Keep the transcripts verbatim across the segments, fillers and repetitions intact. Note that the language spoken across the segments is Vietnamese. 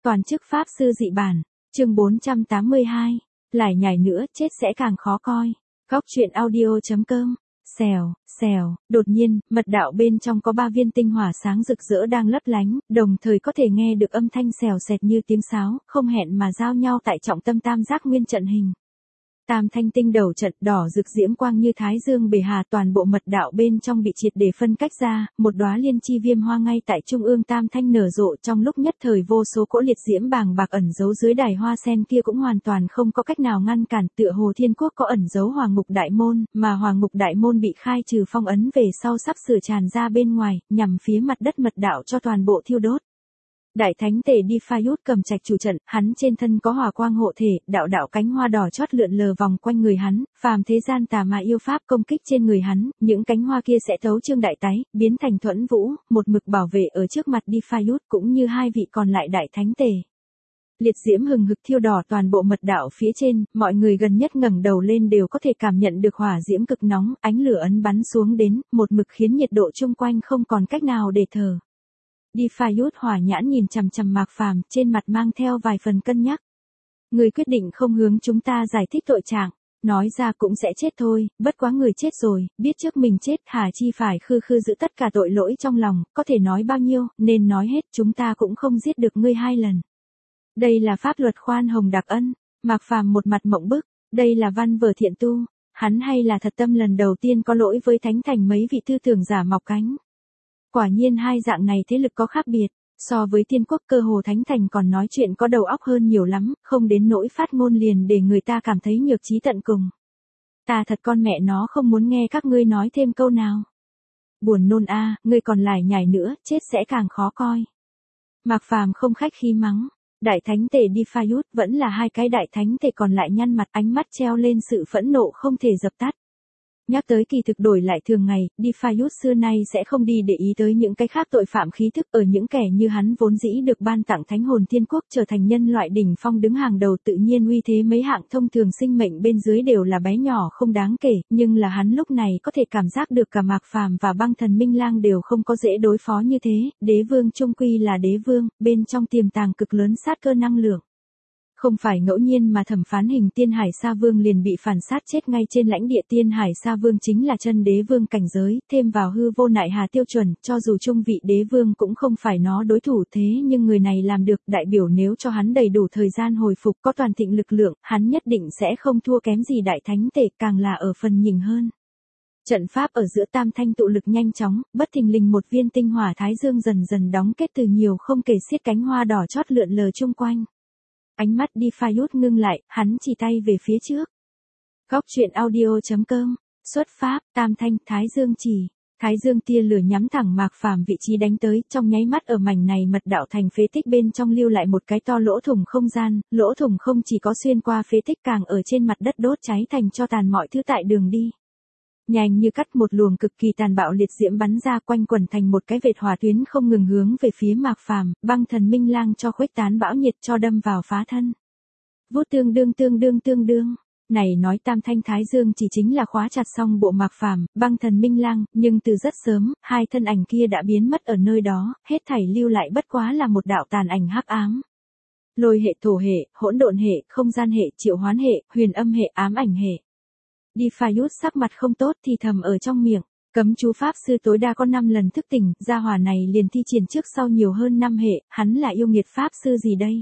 Toàn chức pháp sư dị bản, chương bốn trăm tám mươi hai, lại nhảy nữa chết sẽ càng khó coi. Góc truyện audio.com, xèo, xèo, đột nhiên, mật đạo bên trong có ba viên tinh hỏa sáng rực rỡ đang lấp lánh, đồng thời có thể nghe được âm thanh xèo xẹt như tiếng sáo, không hẹn mà giao nhau tại trọng tâm tam giác nguyên trận hình. Tam thanh tinh đầu trận đỏ rực diễm quang như thái dương bể hà, toàn bộ mật đạo bên trong bị triệt để phân cách ra, một đóa liên chi viêm hoa ngay tại trung ương tam thanh nở rộ, trong lúc nhất thời vô số cỗ liệt diễm bàng bạc ẩn giấu dưới đài hoa sen kia cũng hoàn toàn không có cách nào ngăn cản, tựa hồ thiên quốc có ẩn giấu hoàng ngục đại môn, mà hoàng ngục đại môn bị khai trừ phong ấn về sau sắp sửa tràn ra bên ngoài, nhằm phía mặt đất mật đạo cho toàn bộ thiêu đốt. Đại thánh tề Đi-pha-yút cầm trạch chủ trận, hắn trên thân có hỏa quang hộ thể, đạo đạo cánh hoa đỏ chót lượn lờ vòng quanh người hắn, phàm thế gian tà ma yêu pháp công kích trên người hắn, những cánh hoa kia sẽ thấu trương đại tái, biến thành thuẫn vũ, một mực bảo vệ ở trước mặt Đi-pha-yút cũng như hai vị còn lại đại thánh tề. Liệt diễm hừng hực thiêu đỏ toàn bộ mật đạo phía trên, mọi người gần nhất ngẩng đầu lên đều có thể cảm nhận được hỏa diễm cực nóng, ánh lửa ấn bắn xuống đến, một mực khiến nhiệt độ chung quanh không còn cách nào để thở. Đi-pha-yút hỏa nhãn nhìn chằm chằm Mạc Phàm, trên mặt mang theo vài phần cân nhắc. Người quyết định không hướng chúng ta giải thích tội trạng, nói ra cũng sẽ chết thôi, bất quá người chết rồi, biết trước mình chết, hà chi phải khư khư giữ tất cả tội lỗi trong lòng, có thể nói bao nhiêu, nên nói hết, chúng ta cũng không giết được ngươi hai lần. Đây là pháp luật khoan hồng đặc ân. Mạc Phàm một mặt mộng bức, đây là văn vở thiện tu, hắn hay là thật tâm lần đầu tiên có lỗi với thánh thành mấy vị tư tưởng giả mọc cánh. Quả nhiên hai dạng này thế lực có khác biệt, so với tiên quốc cơ hồ thánh thành còn nói chuyện có đầu óc hơn nhiều lắm, không đến nỗi phát ngôn liền để người ta cảm thấy nhược trí tận cùng. Ta thật con mẹ nó không muốn nghe các ngươi nói thêm câu nào. Buồn nôn a, à, ngươi còn lại nhảy nữa, chết sẽ càng khó coi. Mạc Phàm không khách khí mắng, đại thánh tề Đi-pha-yút vẫn là hai cái đại thánh tề còn lại nhăn mặt, ánh mắt treo lên sự phẫn nộ không thể dập tắt. Nhắc tới kỳ thực đổi lại thường ngày, Đi-pha-yút xưa nay sẽ không đi để ý tới những cái khác tội phạm khí thức, ở những kẻ như hắn vốn dĩ được ban tặng thánh hồn thiên quốc trở thành nhân loại đỉnh phong đứng hàng đầu, tự nhiên uy thế mấy hạng thông thường sinh mệnh bên dưới đều là bé nhỏ không đáng kể, nhưng là hắn lúc này có thể cảm giác được cả Mạc Phàm và băng thần Minh Lang đều không có dễ đối phó như thế, đế vương trung quy là đế vương, bên trong tiềm tàng cực lớn sát cơ năng lượng. Không phải ngẫu nhiên mà thẩm phán hình Tiên Hải Sa Vương liền bị phản sát chết ngay trên lãnh địa. Tiên Hải Sa Vương chính là chân đế vương cảnh giới, thêm vào hư vô nại hà tiêu chuẩn, cho dù trung vị đế vương cũng không phải nó đối thủ, thế nhưng người này làm được, đại biểu nếu cho hắn đầy đủ thời gian hồi phục, có toàn thịnh lực lượng, hắn nhất định sẽ không thua kém gì đại thánh tể, càng là ở phần nhỉnh hơn. Trận pháp ở giữa tam thanh tụ lực nhanh chóng, bất thình lình một viên tinh hỏa thái dương dần dần đóng kết từ nhiều không kể xiết cánh hoa đỏ chót lượn lờ chung quanh. Ánh mắt Đi-pha-yút ngưng lại, hắn chỉ tay về phía trước. Góc truyện audio.com, xuất pháp, tam thanh, thái dương chỉ. Thái dương tia lửa nhắm thẳng Mạc Phàm vị trí đánh tới, trong nháy mắt ở mảnh này mật đạo thành phế tích bên trong lưu lại một cái to lỗ thủng không gian, lỗ thủng không chỉ có xuyên qua phế tích càng ở trên mặt đất đốt cháy thành cho tàn mọi thứ tại đường đi. Nhanh như cắt một luồng cực kỳ tàn bạo liệt diễm bắn ra quanh quẩn thành một cái vệt hỏa tuyến không ngừng hướng về phía Mạc Phàm, băng thần Minh Lang cho khuếch tán bão nhiệt cho đâm vào phá thân. Vút tương đương tương đương tương đương. Này nói tam thanh thái dương chỉ chính là khóa chặt xong bộ Mạc Phàm, băng thần Minh Lang, nhưng từ rất sớm, hai thân ảnh kia đã biến mất ở nơi đó, hết thảy lưu lại bất quá là một đạo tàn ảnh hắc ám. Lôi hệ, thổ hệ, hỗn độn hệ, không gian hệ, triệu hoán hệ, huyền âm hệ, ám ảnh hệ. Đi-pha-yút sắc mặt không tốt thì thầm ở trong miệng, cấm chú pháp sư tối đa có năm lần thức tỉnh, gia hỏa này liền thi triển trước sau nhiều hơn năm hệ, hắn là yêu nghiệt pháp sư gì đây?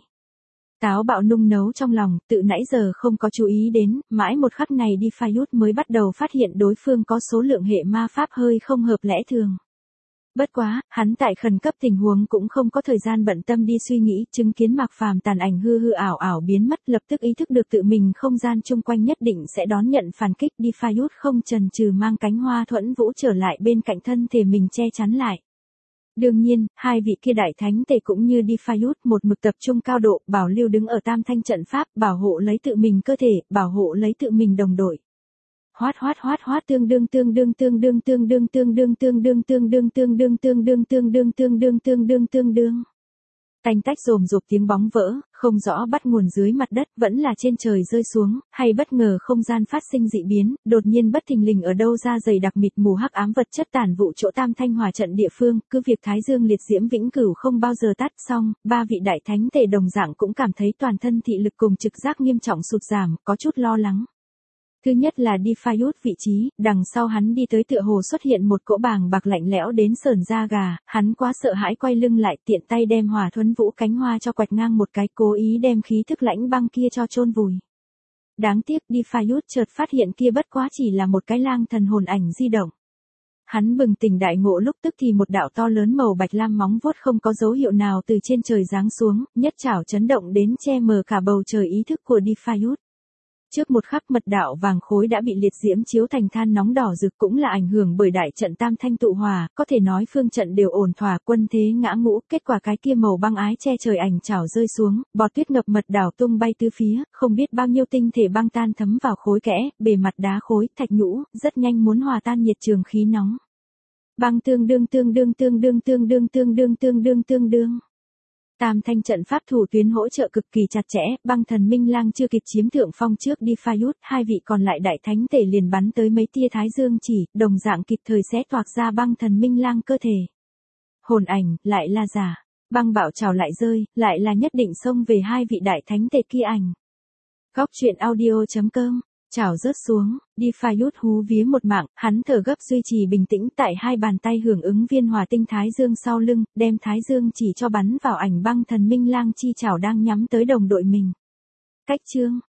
Táo bạo nung nấu trong lòng, tự nãy giờ không có chú ý đến, mãi một khắc này Đi-pha-yút mới bắt đầu phát hiện đối phương có số lượng hệ ma pháp hơi không hợp lẽ thường. Bất quá, hắn tại khẩn cấp tình huống cũng không có thời gian bận tâm đi suy nghĩ, chứng kiến Mạc Phàm tàn ảnh hư hư ảo ảo biến mất, lập tức ý thức được tự mình không gian chung quanh nhất định sẽ đón nhận phản kích. Đi-pha-yút không chần chừ mang cánh hoa thuẫn vũ trở lại bên cạnh thân thể mình che chắn lại. Đương nhiên, hai vị kia đại thánh tề cũng như Đi-pha-yút một mực tập trung cao độ, bảo lưu đứng ở tam thanh trận pháp, bảo hộ lấy tự mình cơ thể, bảo hộ lấy tự mình đồng đội. Hoát hoát hoát hoát tương đương tương đương tương đương tương đương tương đương tương đương tương đương tương đương tương đương tương đương tương đương tương đương tương đương. Tanh tách rồm rộp tiếng bóng vỡ, không rõ bắt nguồn dưới mặt đất, vẫn là trên trời rơi xuống, hay bất ngờ không gian phát sinh dị biến, đột nhiên bất thình lình ở đâu ra dày đặc mịt mù hắc ám vật chất tản vụ chỗ Tam Thanh Hỏa trận địa phương, cứ việc Thái Dương liệt diễm vĩnh cửu không bao giờ tắt. Xong, ba vị đại thánh tể đồng dạng cũng cảm thấy toàn thân thị lực cùng trực giác nghiêm trọng sụt giảm, có chút lo lắng. Thứ nhất là Diphaeus vị trí, đằng sau hắn đi tới tựa hồ xuất hiện một cỗ bàng bạc lạnh lẽo đến sởn da gà, hắn quá sợ hãi quay lưng lại, tiện tay đem Hỏa Thuần Vũ cánh hoa cho quạch ngang một cái, cố ý đem khí thức lãnh băng kia cho chôn vùi. Đáng tiếc Diphaeus chợt phát hiện kia bất quá chỉ là một cái lang thần hồn ảnh di động. Hắn bừng tỉnh đại ngộ, lúc tức thì một đạo to lớn màu bạch lam móng vuốt không có dấu hiệu nào từ trên trời giáng xuống, nhất chảo chấn động đến che mờ cả bầu trời ý thức của Diphaeus. Trước một khắc mật đạo vàng khối đã bị liệt diễm chiếu thành than nóng đỏ rực, cũng là ảnh hưởng bởi đại trận Tam Thanh tụ hòa, có thể nói phương trận đều ổn thỏa, quân thế ngã ngũ, kết quả cái kia màu băng ái che trời ảnh chảo rơi xuống, bọt tuyết ngập mật đảo tung bay tứ phía, không biết bao nhiêu tinh thể băng tan thấm vào khối kẽ, bề mặt đá khối, thạch nhũ, rất nhanh muốn hòa tan nhiệt trường khí nóng. Băng tương đương tương đương tương đương tương đương tương đương tương đương tương đương. Tam thanh trận pháp thủ tuyến hỗ trợ cực kỳ chặt chẽ, băng thần minh lang chưa kịp chiếm thượng phong trước Diphaeus, hai vị còn lại đại thánh tể liền bắn tới mấy tia thái dương chỉ, đồng dạng kịp thời xé toạc ra băng thần minh lang cơ thể. Hồn ảnh, lại là giả, băng bạo trào lại rơi, lại là nhất định xông về hai vị đại thánh tể kia ảnh. Góc truyện audio chấm com chảo rớt xuống, Diphaeus hú vía một mạng, hắn thở gấp duy trì bình tĩnh, tại hai bàn tay hưởng ứng viên hỏa tinh thái dương sau lưng, đem thái dương chỉ cho bắn vào ảnh băng thần minh lang chi chảo đang nhắm tới đồng đội mình. Cách chương